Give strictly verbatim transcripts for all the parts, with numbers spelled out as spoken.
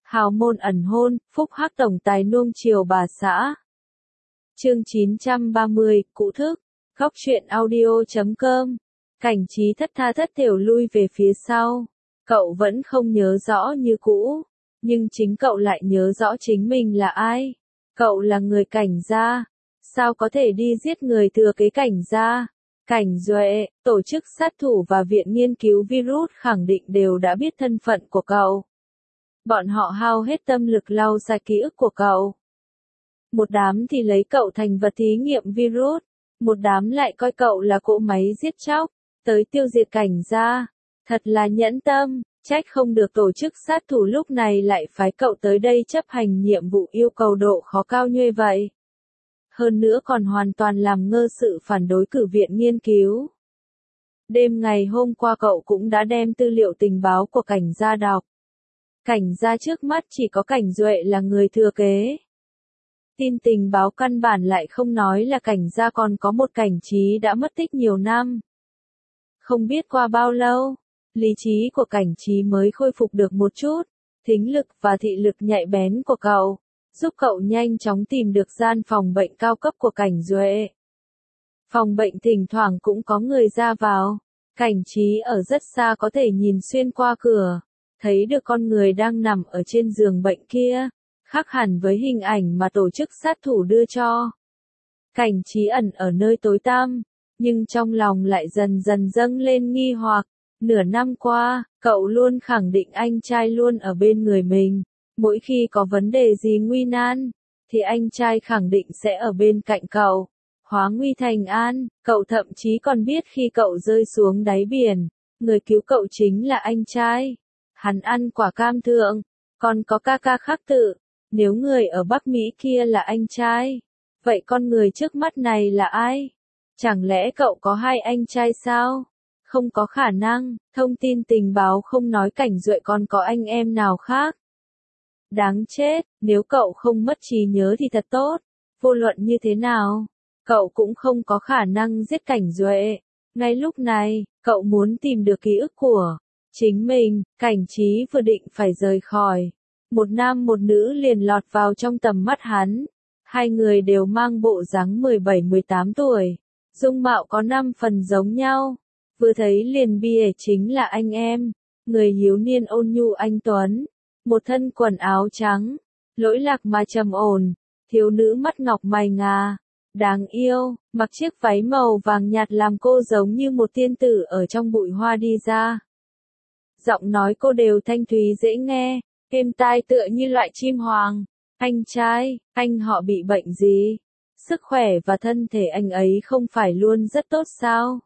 Hào môn ẩn hôn, phúc hắc tổng tài nuông chiều bà xã. Chương chín trăm ba mươi, cụ thức, góc truyện audio chấm com. Cảnh Trí thất tha thất thểu lui về phía sau. Cậu vẫn không nhớ rõ như cũ, nhưng chính cậu lại nhớ rõ chính mình là ai. Cậu là người Cảnh gia, sao có thể đi giết người thừa kế Cảnh gia? Cảnh Duệ, tổ chức sát thủ và viện nghiên cứu virus khẳng định đều đã biết thân phận của cậu. Bọn họ hao hết tâm lực lau sạch ký ức của cậu. Một đám thì lấy cậu thành vật thí nghiệm virus, một đám lại coi cậu là cỗ máy giết chóc, tới tiêu diệt Cảnh gia. Thật là nhẫn tâm, trách không được tổ chức sát thủ lúc này lại phái cậu tới đây chấp hành nhiệm vụ yêu cầu độ khó cao như vậy. Hơn nữa còn hoàn toàn làm ngơ sự phản đối cử viện nghiên cứu. Đêm ngày hôm qua cậu cũng đã đem tư liệu tình báo của Cảnh gia đọc. Cảnh gia trước mắt chỉ có Cảnh Duệ là người thừa kế. Tin tình báo căn bản lại không nói là Cảnh gia còn có một Cảnh Trí đã mất tích nhiều năm. Không biết qua bao lâu, lý trí của Cảnh Trí mới khôi phục được một chút, thính lực và thị lực nhạy bén của cậu, giúp cậu nhanh chóng tìm được gian phòng bệnh cao cấp của Cảnh Duệ. Phòng bệnh thỉnh thoảng cũng có người ra vào, Cảnh Trí ở rất xa có thể nhìn xuyên qua cửa, thấy được con người đang nằm ở trên giường bệnh kia, khác hẳn với hình ảnh mà tổ chức sát thủ đưa cho. Cảnh Trí ẩn ở nơi tối tăm, nhưng trong lòng lại dần dần dâng lên nghi hoặc. Nửa năm qua, cậu luôn khẳng định anh trai luôn ở bên người mình. Mỗi khi có vấn đề gì nguy nan, thì anh trai khẳng định sẽ ở bên cạnh cậu. Hóa nguy thành an, cậu thậm chí còn biết khi cậu rơi xuống đáy biển, người cứu cậu chính là anh trai. Hắn ăn quả cam thượng, còn có ca ca khắc tự. Nếu người ở Bắc Mỹ kia là anh trai, vậy con người trước mắt này là ai? Chẳng lẽ cậu có hai anh trai sao? Không có khả năng, thông tin tình báo không nói Cảnh Duệ còn có anh em nào khác. Đáng chết, nếu cậu không mất trí nhớ thì thật tốt. Vô luận như thế nào, cậu cũng không có khả năng giết Cảnh Duệ. Ngay lúc này, cậu muốn tìm được ký ức của chính mình. Cảnh Trí vừa định phải rời khỏi. Một nam một nữ liền lọt vào trong tầm mắt hắn. Hai người đều mang bộ dáng mười bảy mười tám tuổi. Dung mạo có năm phần giống nhau. Vừa thấy liền bìa chính là anh em. Người hiếu niên ôn nhu anh Tuấn. Một thân quần áo trắng. Lỗi lạc mà trầm ổn. Thiếu nữ mắt ngọc mày ngà. Đáng yêu, mặc chiếc váy màu vàng nhạt làm cô giống như một tiên tử ở trong bụi hoa đi ra. Giọng nói cô đều thanh thúy dễ nghe, êm tai tựa như loại chim hoàng. Anh trai, anh họ bị bệnh gì? Sức khỏe và thân thể anh ấy không phải luôn rất tốt sao?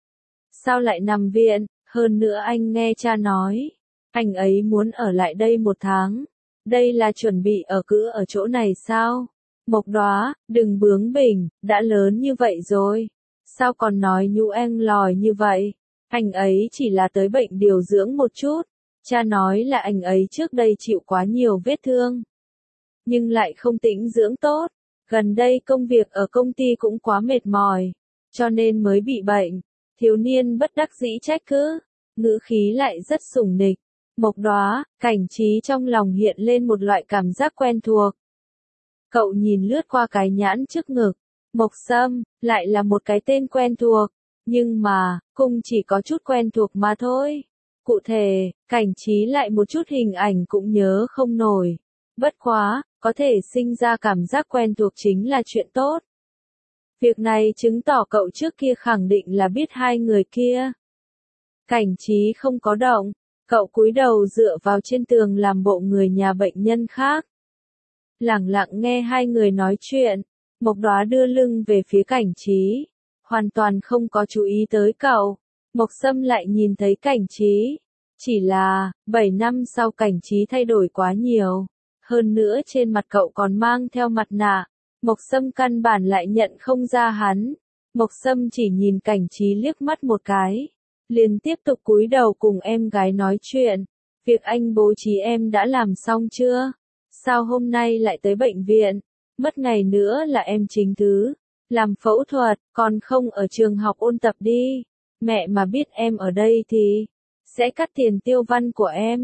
Sao lại nằm viện? Hơn nữa anh nghe cha nói, anh ấy muốn ở lại đây một tháng. Đây là chuẩn bị ở cữ ở chỗ này sao? Mộc Đóa, đừng bướng bỉnh, đã lớn như vậy rồi. Sao còn nói nhũ anh lòi như vậy? Anh ấy chỉ là tới bệnh điều dưỡng một chút. Cha nói là anh ấy trước đây chịu quá nhiều vết thương. Nhưng lại không tĩnh dưỡng tốt. Gần đây công việc ở công ty cũng quá mệt mỏi. Cho nên mới bị bệnh. Thiếu niên bất đắc dĩ trách cứ. Ngữ khí lại rất sủng nịch. Mộc Đóa, Cảnh Trí trong lòng hiện lên một loại cảm giác quen thuộc. Cậu nhìn lướt qua cái nhãn trước ngực. Mộc Sâm, lại là một cái tên quen thuộc. Nhưng mà, cũng chỉ có chút quen thuộc mà thôi. Cụ thể, Cảnh Trí lại một chút hình ảnh cũng nhớ không nổi. Bất quá, có thể sinh ra cảm giác quen thuộc chính là chuyện tốt. Việc này chứng tỏ cậu trước kia khẳng định là biết hai người kia. Cảnh Trí không có động, cậu cúi đầu dựa vào trên tường làm bộ người nhà bệnh nhân khác. Lẳng lặng nghe hai người nói chuyện, Mộc Đóa đưa lưng về phía Cảnh Trí, hoàn toàn không có chú ý tới cậu. Mộc Sâm lại nhìn thấy Cảnh Trí, chỉ là, bảy năm sau Cảnh Trí thay đổi quá nhiều, hơn nữa trên mặt cậu còn mang theo mặt nạ. Mộc Sâm căn bản lại nhận không ra hắn. Mộc Sâm chỉ nhìn Cảnh Trí liếc mắt một cái, liền tiếp tục cúi đầu cùng em gái nói chuyện. Việc anh bố trí em đã làm xong chưa? Sao hôm nay lại tới bệnh viện? Mất ngày nữa là em chính thứ làm phẫu thuật, còn không ở trường học ôn tập đi. Mẹ mà biết em ở đây thì sẽ cắt tiền tiêu văn của em.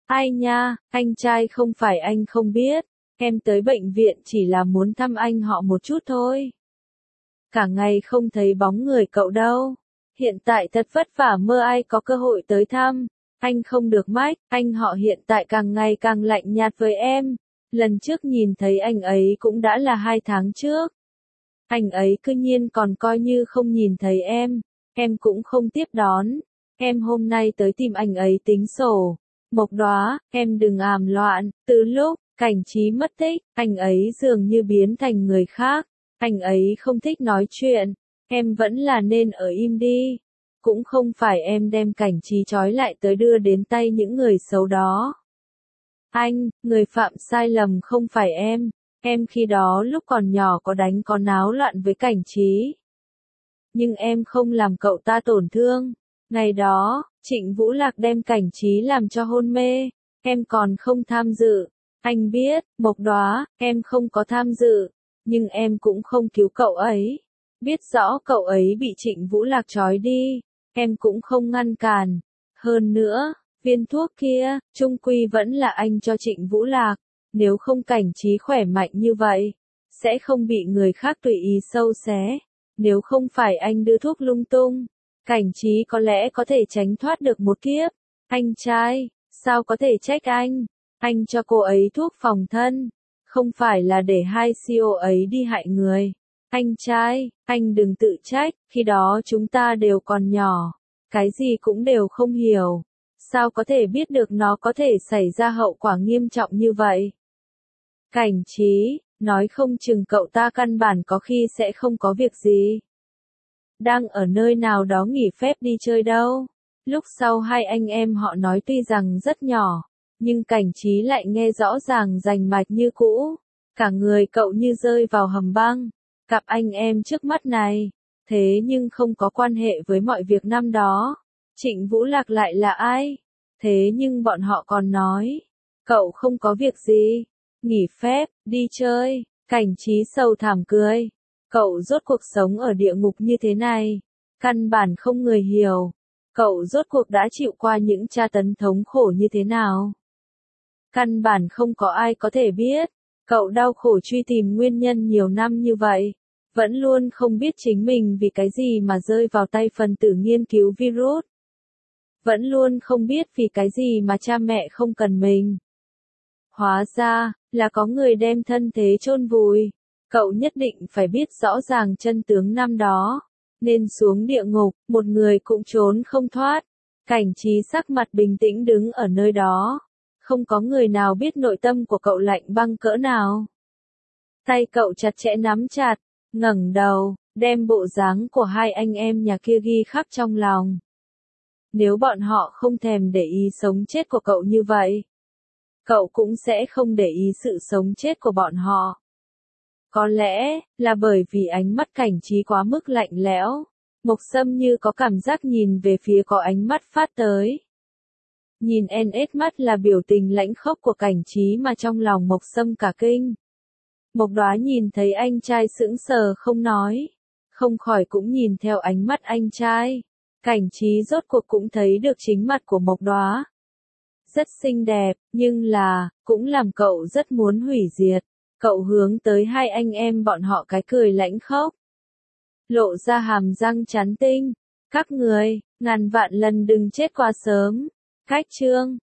Ai nha, anh trai không phải anh không biết, em tới bệnh viện chỉ là muốn thăm anh họ một chút thôi. Cả ngày không thấy bóng người cậu đâu. Hiện tại thật vất vả mơ ai có cơ hội tới thăm. Anh không được mách, anh họ hiện tại càng ngày càng lạnh nhạt với em. Lần trước nhìn thấy anh ấy cũng đã là hai tháng trước. Anh ấy cứ nhiên còn coi như không nhìn thấy em. Em cũng không tiếp đón. Em hôm nay tới tìm anh ấy tính sổ. Mộc Đóa, em đừng àm loạn. Từ lúc Cảnh Trí mất tích, anh ấy dường như biến thành người khác. Anh ấy không thích nói chuyện. Em vẫn là nên ở im đi. Cũng không phải em đem Cảnh Trí trói lại tới đưa đến tay những người xấu đó. Anh, người phạm sai lầm không phải em. Em khi đó lúc còn nhỏ có đánh có náo loạn với Cảnh Trí. Nhưng em không làm cậu ta tổn thương. Ngày đó, Trịnh Vũ Lạc đem Cảnh Trí làm cho hôn mê. Em còn không tham dự. Anh biết, Mộc Đóa, em không có tham dự. Nhưng em cũng không cứu cậu ấy. Biết rõ cậu ấy bị Trịnh Vũ Lạc trói đi. Em cũng không ngăn cản. Hơn nữa, viên thuốc kia, chung quy vẫn là anh cho Trịnh Vũ Lạc. Nếu không Cảnh Trí khỏe mạnh như vậy, sẽ không bị người khác tùy ý sâu xé. Nếu không phải anh đưa thuốc lung tung, Cảnh Trí có lẽ có thể tránh thoát được một kiếp. Anh trai, sao có thể trách anh? Anh cho cô ấy thuốc phòng thân, không phải là để hai xê e ô ấy đi hại người. Anh trai, anh đừng tự trách, khi đó chúng ta đều còn nhỏ, cái gì cũng đều không hiểu. Sao có thể biết được nó có thể xảy ra hậu quả nghiêm trọng như vậy? Cảnh Trí, nói không chừng cậu ta căn bản có khi sẽ không có việc gì. Đang ở nơi nào đó nghỉ phép đi chơi đâu. Lúc sau hai anh em họ nói tuy rằng rất nhỏ, nhưng Cảnh Trí lại nghe rõ ràng rành mạch như cũ. Cả người cậu như rơi vào hầm băng. Cặp anh em trước mắt này, thế nhưng không có quan hệ với mọi việc năm đó. Trịnh Vũ Lạc lại là ai? Thế nhưng bọn họ còn nói, cậu không có việc gì, nghỉ phép, đi chơi. Cảnh Trí sầu thảm cười. Cậu rốt cuộc sống ở địa ngục như thế này, căn bản không người hiểu. Cậu rốt cuộc đã chịu qua những tra tấn thống khổ như thế nào? Căn bản không có ai có thể biết. Cậu đau khổ truy tìm nguyên nhân nhiều năm như vậy, vẫn luôn không biết chính mình vì cái gì mà rơi vào tay phần tử nghiên cứu virus. Vẫn luôn không biết vì cái gì mà cha mẹ không cần mình. Hóa ra, là có người đem thân thế chôn vùi. Cậu nhất định phải biết rõ ràng chân tướng năm đó. Nên xuống địa ngục, một người cũng trốn không thoát. Cảnh Trí sắc mặt bình tĩnh đứng ở nơi đó. Không có người nào biết nội tâm của cậu lạnh băng cỡ nào. Tay cậu chặt chẽ nắm chặt, ngẩng đầu, đem bộ dáng của hai anh em nhà kia ghi khắc trong lòng. Nếu bọn họ không thèm để ý sống chết của cậu như vậy, cậu cũng sẽ không để ý sự sống chết của bọn họ. Có lẽ, là bởi vì ánh mắt Cảnh Trí quá mức lạnh lẽo, Mộc Sâm như có cảm giác nhìn về phía có ánh mắt phát tới. Nhìn en ét mắt là biểu tình lãnh khốc của Cảnh Trí mà trong lòng Mộc Sâm cả kinh. Mộc Đóa nhìn thấy anh trai sững sờ không nói, không khỏi cũng nhìn theo ánh mắt anh trai. Cảnh Trí rốt cuộc cũng thấy được chính mặt của Mộc Đóa. Rất xinh đẹp, nhưng là, cũng làm cậu rất muốn hủy diệt. Cậu hướng tới hai anh em bọn họ cái cười lãnh khốc. Lộ ra hàm răng chắn tinh. Các người, ngàn vạn lần đừng chết quá sớm. Cách chương